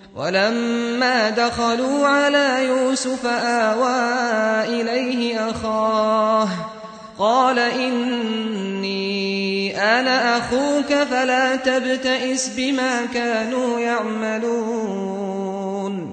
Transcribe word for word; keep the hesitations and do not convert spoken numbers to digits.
ولما دخلوا على يوسف آوى إليه أخاه قال إني أنا أخوك فلا تبتئس بما كانوا يعملون